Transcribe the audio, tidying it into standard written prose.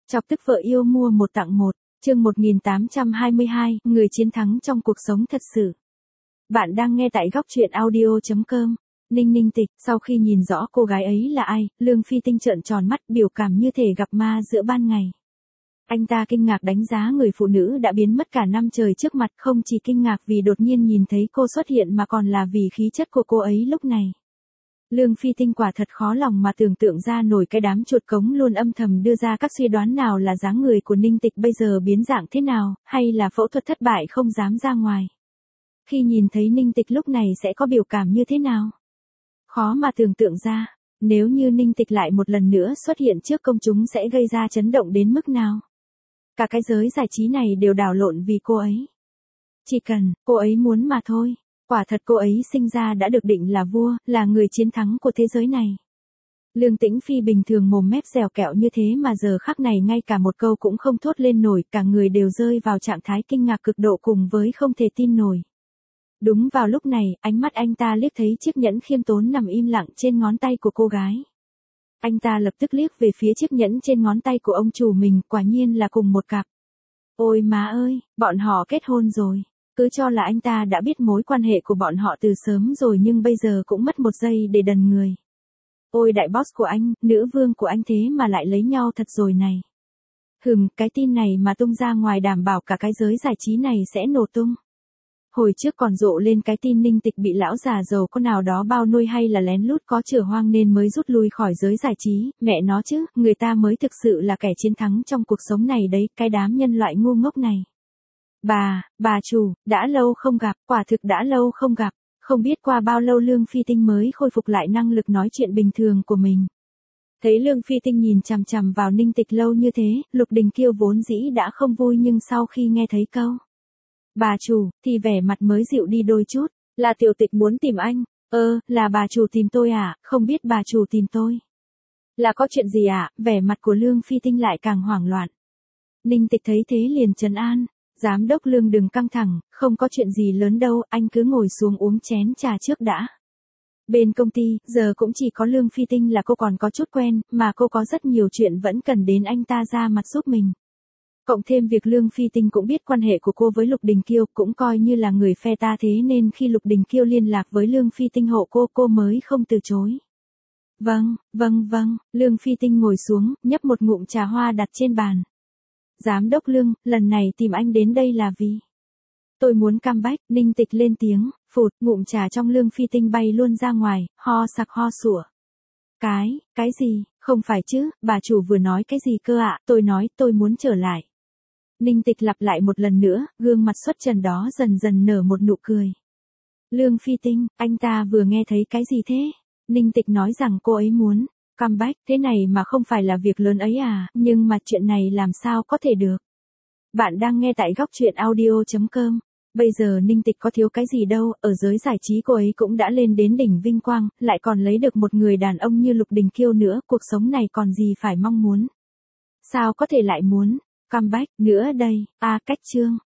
Chọc tức vợ yêu mua một tặng một, chương 1822, người chiến thắng trong cuộc sống thật sự. Bạn đang nghe tại góc truyện audio.com. Ninh Tịch, sau khi nhìn rõ cô gái ấy là ai, Lương Phi Tinh trợn tròn mắt, biểu cảm như thể gặp ma giữa ban ngày. Anh ta kinh ngạc đánh giá người phụ nữ đã biến mất cả năm trời trước mặt, không chỉ kinh ngạc vì đột nhiên nhìn thấy cô xuất hiện mà còn là vì khí chất của cô ấy lúc này. Lương Phi Tinh quả thật khó lòng mà tưởng tượng ra nổi cái đám chuột cống luôn âm thầm đưa ra các suy đoán nào là dáng người của Ninh Tịch bây giờ biến dạng thế nào, hay là phẫu thuật thất bại không dám ra ngoài. Khi nhìn thấy Ninh Tịch lúc này sẽ có biểu cảm như thế nào? Khó mà tưởng tượng ra, nếu như Ninh Tịch lại một lần nữa xuất hiện trước công chúng sẽ gây ra chấn động đến mức nào. Cả cái giới giải trí này đều đảo lộn vì cô ấy. Chỉ cần cô ấy muốn mà thôi. Quả thật cô ấy sinh ra đã được định là vua, là người chiến thắng của thế giới này. Lương Tĩnh Phi bình thường mồm mép dẻo kẹo như thế mà giờ khắc này ngay cả một câu cũng không thốt lên nổi, cả người đều rơi vào trạng thái kinh ngạc cực độ cùng với không thể tin nổi. Đúng vào lúc này, ánh mắt anh ta liếc thấy chiếc nhẫn khiêm tốn nằm im lặng trên ngón tay của cô gái. Anh ta lập tức liếc về phía chiếc nhẫn trên ngón tay của ông chủ mình, quả nhiên là cùng một cặp. Ôi má ơi, bọn họ kết hôn rồi. Cứ cho là anh ta đã biết mối quan hệ của bọn họ từ sớm rồi nhưng bây giờ cũng mất một giây để đần người. Ôi đại boss của anh, nữ vương của anh thế mà lại lấy nhau thật rồi này. Cái tin này mà tung ra ngoài đảm bảo cả cái giới giải trí này sẽ nổ tung. Hồi trước còn rộ lên cái tin Ninh Tịch bị lão già giàu có nào đó bao nuôi hay là lén lút có chửa hoang nên mới rút lui khỏi giới giải trí, mẹ nó chứ, người ta mới thực sự là kẻ chiến thắng trong cuộc sống này đấy, cái đám nhân loại ngu ngốc này. Bà chủ, đã lâu không gặp, quả thực đã lâu không gặp, không biết qua bao lâu Lương Phi Tinh mới khôi phục lại năng lực nói chuyện bình thường của mình. Thấy Lương Phi Tinh nhìn chằm chằm vào Ninh Tịch lâu như thế, Lục Đình Kiêu vốn dĩ đã không vui nhưng sau khi nghe thấy câu bà chủ, thì vẻ mặt mới dịu đi đôi chút, là tiểu tịch muốn tìm anh, là bà chủ tìm tôi à, không biết bà chủ tìm tôi. Là có chuyện gì à, vẻ mặt của Lương Phi Tinh lại càng hoảng loạn. Ninh Tịch thấy thế liền trấn an. Giám đốc Lương đừng căng thẳng, không có chuyện gì lớn đâu, anh cứ ngồi xuống uống chén trà trước đã. Bên công ty, giờ cũng chỉ có Lương Phi Tinh là cô còn có chút quen, mà cô có rất nhiều chuyện vẫn cần đến anh ta ra mặt giúp mình. Cộng thêm việc Lương Phi Tinh cũng biết quan hệ của cô với Lục Đình Kiêu, cũng coi như là người phe ta thế nên khi Lục Đình Kiêu liên lạc với Lương Phi Tinh hộ cô mới không từ chối. Vâng, Lương Phi Tinh ngồi xuống, nhấp một ngụm trà hoa đặt trên bàn. Giám đốc Lương, lần này tìm anh đến đây là vì tôi muốn comeback. Ninh Tịch lên tiếng, phụt, ngụm trà trong Lương Phi Tinh bay luôn ra ngoài, ho sặc ho sủa. Cái gì, không phải chứ, bà chủ vừa nói cái gì cơ ạ, tôi nói tôi muốn trở lại. Ninh Tịch lặp lại một lần nữa, gương mặt xuất trần đó dần dần nở một nụ cười. Lương Phi Tinh, anh ta vừa nghe thấy cái gì thế? Ninh Tịch nói rằng cô ấy muốn comeback, thế này mà không phải là việc lớn ấy à, nhưng mà chuyện này làm sao có thể được. Bạn đang nghe tại góc truyện audio.com. Bây giờ Ninh Tịch có thiếu cái gì đâu, ở giới giải trí cô ấy cũng đã lên đến đỉnh vinh quang, lại còn lấy được một người đàn ông như Lục Đình Kiêu nữa, cuộc sống này còn gì phải mong muốn. Sao có thể lại muốn comeback nữa đây, cách chương.